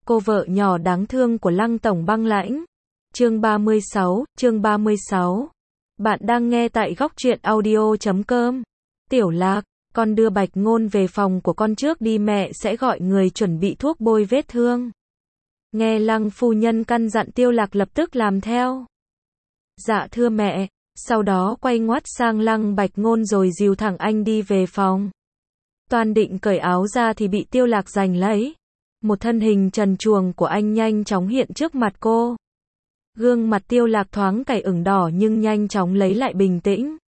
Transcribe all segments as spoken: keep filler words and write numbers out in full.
cô vợ nhỏ đáng thương của Lăng Tổng Băng Lãnh. Chương ba mươi sáu, chương ba mươi sáu. Bạn đang nghe tại góc truyện audio chấm com. Tiểu Lạc, con đưa Bạch Ngôn về phòng của con trước đi, mẹ sẽ gọi người chuẩn bị thuốc bôi vết thương. Nghe Lăng phu nhân căn dặn, Tiêu Lạc lập tức làm theo. Dạ thưa mẹ. Sau đó quay ngoắt sang Lăng Bạch Ngôn rồi dìu thẳng anh đi về phòng. Toan định cởi áo ra thì bị Tiêu Lạc giành lấy. Một thân hình trần truồng của anh nhanh chóng hiện trước mặt cô. Gương mặt Tiêu Lạc thoáng cay ửng đỏ nhưng nhanh chóng lấy lại bình tĩnh.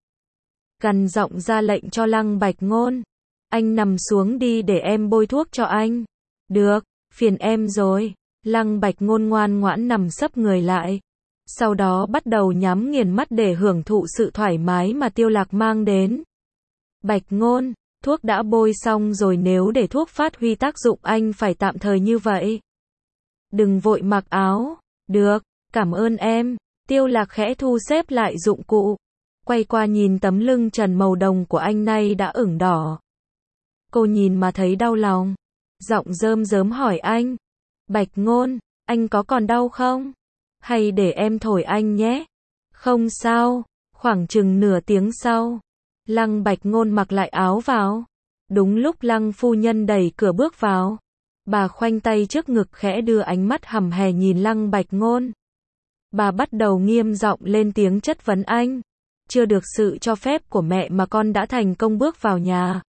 Gằn giọng ra lệnh cho Lăng Bạch Ngôn. Anh nằm xuống đi để em bôi thuốc cho anh. Được, phiền em rồi. Lăng Bạch Ngôn ngoan ngoãn nằm sấp người lại. Sau đó bắt đầu nhắm nghiền mắt để hưởng thụ sự thoải mái mà Tiêu Lạc mang đến. Bạch Ngôn, thuốc đã bôi xong rồi, nếu để thuốc phát huy tác dụng anh phải tạm thời như vậy. Đừng vội mặc áo. Được, cảm ơn em. Tiêu Lạc khẽ thu xếp lại dụng cụ. Quay qua nhìn tấm lưng trần màu đồng của anh nay đã ửng đỏ. Cô nhìn mà thấy đau lòng. Giọng rơm rớm hỏi anh. Bạch Ngôn, anh có còn đau không? Hay để em thổi anh nhé? Không sao. Khoảng chừng nửa tiếng sau, Lăng Bạch Ngôn mặc lại áo vào. Đúng lúc Lăng phu nhân đẩy cửa bước vào. Bà khoanh tay trước ngực khẽ đưa ánh mắt hầm hè nhìn Lăng Bạch Ngôn. Bà bắt đầu nghiêm giọng lên tiếng chất vấn anh. Chưa được sự cho phép của mẹ mà con đã thành công bước vào nhà.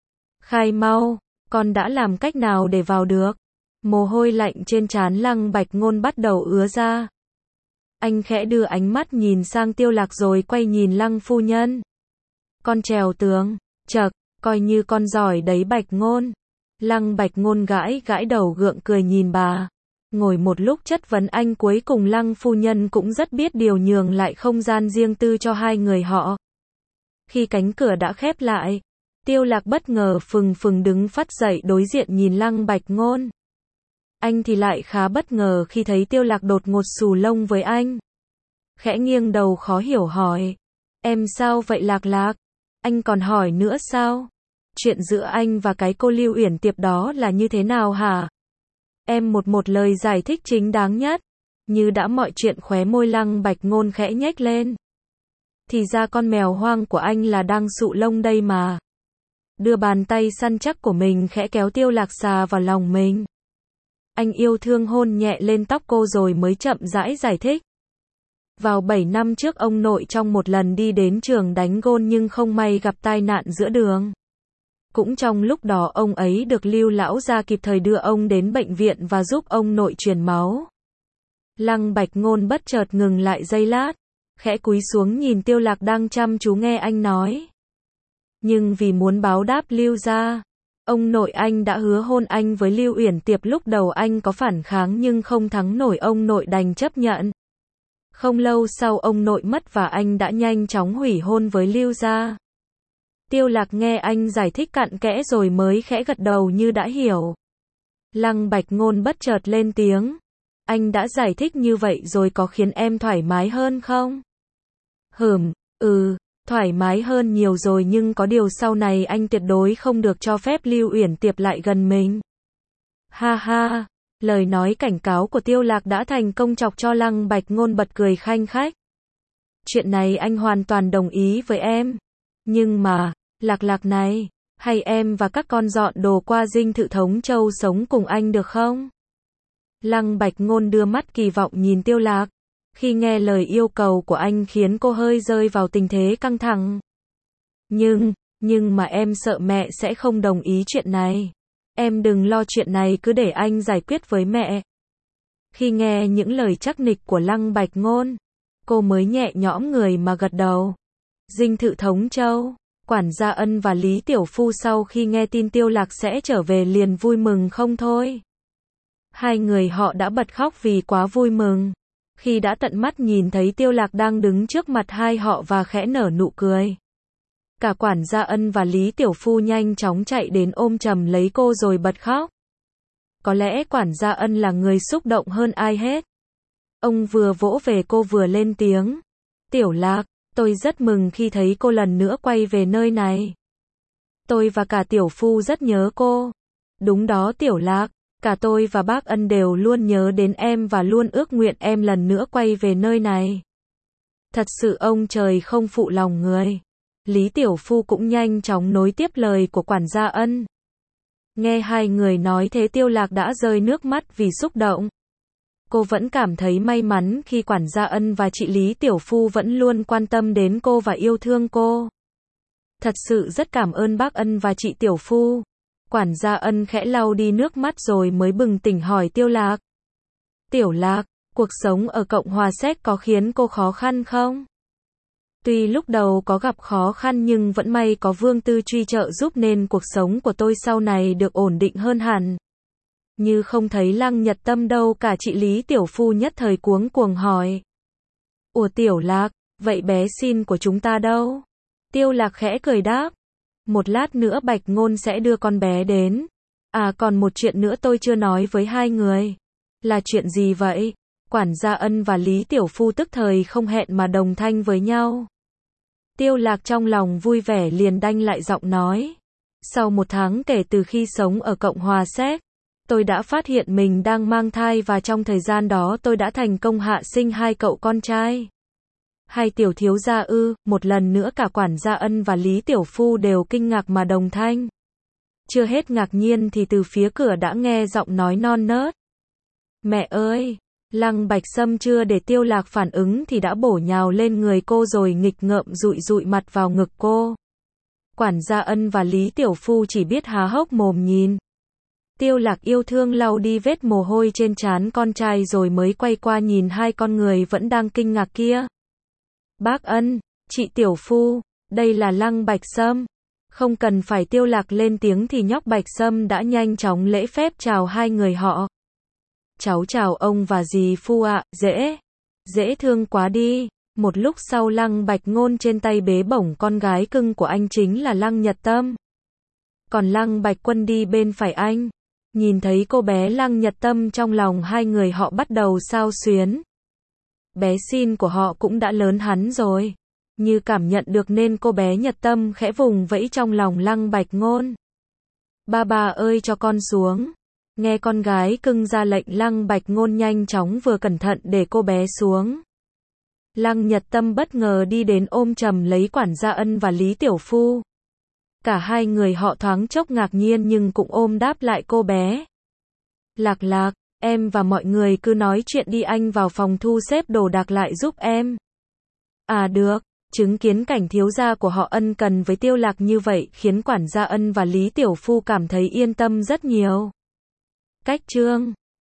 Khai mau, con đã làm cách nào để vào được? Mồ hôi lạnh trên trán Lăng Bạch Ngôn bắt đầu ứa ra. Anh khẽ đưa ánh mắt nhìn sang Tiêu Lạc rồi quay nhìn Lăng phu nhân. Con trèo tường, chậc, coi như con giỏi đấy Bạch Ngôn. Lăng Bạch Ngôn gãi gãi đầu gượng cười nhìn bà. Ngồi một lúc chất vấn anh, cuối cùng Lăng phu nhân cũng rất biết điều, nhường lại không gian riêng tư cho hai người họ. Khi cánh cửa đã khép lại, Tiêu Lạc bất ngờ phừng phừng đứng phắt dậy đối diện nhìn Lăng Bạch Ngôn. Anh thì lại khá bất ngờ khi thấy Tiêu Lạc đột ngột xù lông với anh. Khẽ nghiêng đầu khó hiểu hỏi. Em sao vậy Lạc Lạc? Anh còn hỏi nữa sao? Chuyện giữa anh và cái cô Lưu Uyển Tiệp đó là như thế nào hả? Em một một lời giải thích chính đáng nhất. Như đã mọi chuyện, khóe môi Lăng Bạch Ngôn khẽ nhếch lên. Thì ra con mèo hoang của anh là đang sụ lông đây mà. Đưa bàn tay săn chắc của mình khẽ kéo Tiêu Lạc xà vào lòng mình. Anh yêu thương hôn nhẹ lên tóc cô rồi mới chậm rãi giải thích. Vào bảy năm trước ông nội trong một lần đi đến trường đánh gôn nhưng không may gặp tai nạn giữa đường. Cũng trong lúc đó ông ấy được Lưu lão gia kịp thời đưa ông đến bệnh viện và giúp ông nội truyền máu. Lăng Bạch Ngôn bất chợt ngừng lại giây lát, khẽ cúi xuống nhìn Tiêu Lạc đang chăm chú nghe anh nói. Nhưng vì muốn báo đáp Lưu gia, ông nội anh đã hứa hôn anh với Lưu Uyển Tiệp. Lúc đầu anh có phản kháng nhưng không thắng nổi, ông nội đành chấp nhận. Không lâu sau ông nội mất và anh đã nhanh chóng hủy hôn với Lưu gia. Tiêu Lạc nghe anh giải thích cặn kẽ rồi mới khẽ gật đầu như đã hiểu. Lăng Bạch Ngôn bất chợt lên tiếng. Anh đã giải thích như vậy rồi có khiến em thoải mái hơn không? Hừm, ừ, thoải mái hơn nhiều rồi, nhưng có điều sau này anh tuyệt đối không được cho phép Lưu Uyển Tiệp lại gần mình. Ha ha, lời nói cảnh cáo của Tiêu Lạc đã thành công chọc cho Lăng Bạch Ngôn bật cười khanh khách. Chuyện này anh hoàn toàn đồng ý với em. Nhưng mà, Lạc Lạc này, hay em và các con dọn đồ qua Dinh Thự Thống Châu sống cùng anh được không? Lăng Bạch Ngôn đưa mắt kỳ vọng nhìn Tiêu Lạc. Khi nghe lời yêu cầu của anh khiến cô hơi rơi vào tình thế căng thẳng. Nhưng, nhưng mà em sợ mẹ sẽ không đồng ý chuyện này. Em đừng lo, chuyện này cứ để anh giải quyết với mẹ. Khi nghe những lời chắc nịch của Lăng Bạch Ngôn, cô mới nhẹ nhõm người mà gật đầu. Dinh Thự Thống Châu, quản gia Ân và Lý Tiểu Phu sau khi nghe tin Tiêu Lạc sẽ trở về liền vui mừng không thôi. Hai người họ đã bật khóc vì quá vui mừng. Khi đã tận mắt nhìn thấy Tiêu Lạc đang đứng trước mặt hai họ và khẽ nở nụ cười. Cả quản gia Ân và Lý Tiểu Phu nhanh chóng chạy đến ôm chầm lấy cô rồi bật khóc. Có lẽ quản gia Ân là người xúc động hơn ai hết. Ông vừa vỗ về cô vừa lên tiếng. Tiểu Lạc, tôi rất mừng khi thấy cô lần nữa quay về nơi này. Tôi và cả Tiểu Phu rất nhớ cô. Đúng đó Tiểu Lạc, Cả tôi và bác Ân đều luôn nhớ đến em và luôn ước nguyện em lần nữa quay về nơi này. Thật sự ông trời không phụ lòng người. Lý Tiểu Phu cũng nhanh chóng nối tiếp lời của quản gia Ân. Nghe hai người nói thế Tiêu Lạc đã rơi nước mắt vì xúc động. Cô vẫn cảm thấy may mắn khi quản gia Ân và chị Lý Tiểu Phu vẫn luôn quan tâm đến cô và yêu thương cô. Thật sự rất cảm ơn bác Ân và chị Tiểu Phu. Quản gia Ân khẽ lau đi nước mắt rồi mới bừng tỉnh hỏi Tiêu Lạc. Tiểu Lạc, cuộc sống ở Cộng hòa Séc có khiến cô khó khăn không? Tuy lúc đầu có gặp khó khăn nhưng vẫn may có Vương Tư Truy trợ giúp nên cuộc sống của tôi sau này được ổn định hơn hẳn. Như không thấy Lăng Nhật Tâm đâu cả, chị Lý Tiểu Phu nhất thời cuống cuồng hỏi. Ủa Tiểu Lạc, vậy bé xin của chúng ta đâu? Tiêu Lạc khẽ cười đáp. Một lát nữa Bạch Ngôn sẽ đưa con bé đến. À còn một chuyện nữa tôi chưa nói với hai người. Là chuyện gì vậy? Quản gia Ân và Lý Tiểu Phu tức thời không hẹn mà đồng thanh với nhau. Tiêu Lạc trong lòng vui vẻ liền đanh lại giọng nói. Sau một tháng kể từ khi sống ở Cộng hòa Séc, tôi đã phát hiện mình đang mang thai và trong thời gian đó tôi đã thành công hạ sinh hai cậu con trai. Hai tiểu thiếu gia ư? Một lần nữa cả quản gia Ân và Lý Tiểu Phu đều kinh ngạc mà đồng thanh. Chưa hết ngạc nhiên thì từ phía cửa đã nghe giọng nói non nớt. Mẹ ơi! Lăng Bạch Sâm chưa để Tiêu Lạc phản ứng thì đã bổ nhào lên người cô rồi nghịch ngợm dụi dụi mặt vào ngực cô. Quản gia Ân và Lý Tiểu Phu chỉ biết há hốc mồm nhìn. Tiêu Lạc yêu thương lau đi vết mồ hôi trên trán con trai rồi mới quay qua nhìn hai con người vẫn đang kinh ngạc kia. Bác Ân, chị Tiểu Phu, đây là Lăng Bạch Sâm. Không cần phải Tiêu Lạc lên tiếng thì nhóc Bạch Sâm đã nhanh chóng lễ phép chào hai người họ. Cháu chào ông và dì Phu ạ, dễ, dễ thương quá đi. Một lúc sau Lăng Bạch Ngôn trên tay bế bổng con gái cưng của anh chính là Lăng Nhật Tâm. Còn Lăng Bạch Quân đi bên phải anh. Nhìn thấy cô bé Lăng Nhật Tâm trong lòng hai người họ bắt đầu xao xuyến. Bé xin của họ cũng đã lớn hắn rồi. Như cảm nhận được nên cô bé Nhật Tâm khẽ vùng vẫy trong lòng Lăng Bạch Ngôn. Ba ba ơi cho con xuống. Nghe con gái cưng ra lệnh Lăng Bạch Ngôn nhanh chóng vừa cẩn thận để cô bé xuống. Lăng Nhật Tâm bất ngờ đi đến ôm chầm lấy quản gia Ân và Lý Tiểu Phu. Cả hai người họ thoáng chốc ngạc nhiên nhưng cũng ôm đáp lại cô bé. Lạc Lạc, em và mọi người cứ nói chuyện đi, anh vào phòng thu xếp đồ đạc lại giúp em. À được, chứng kiến cảnh thiếu gia của họ ân cần với Tiêu Lạc như vậy khiến quản gia Ân và Lý Tiểu Phu cảm thấy yên tâm rất nhiều. Cách chương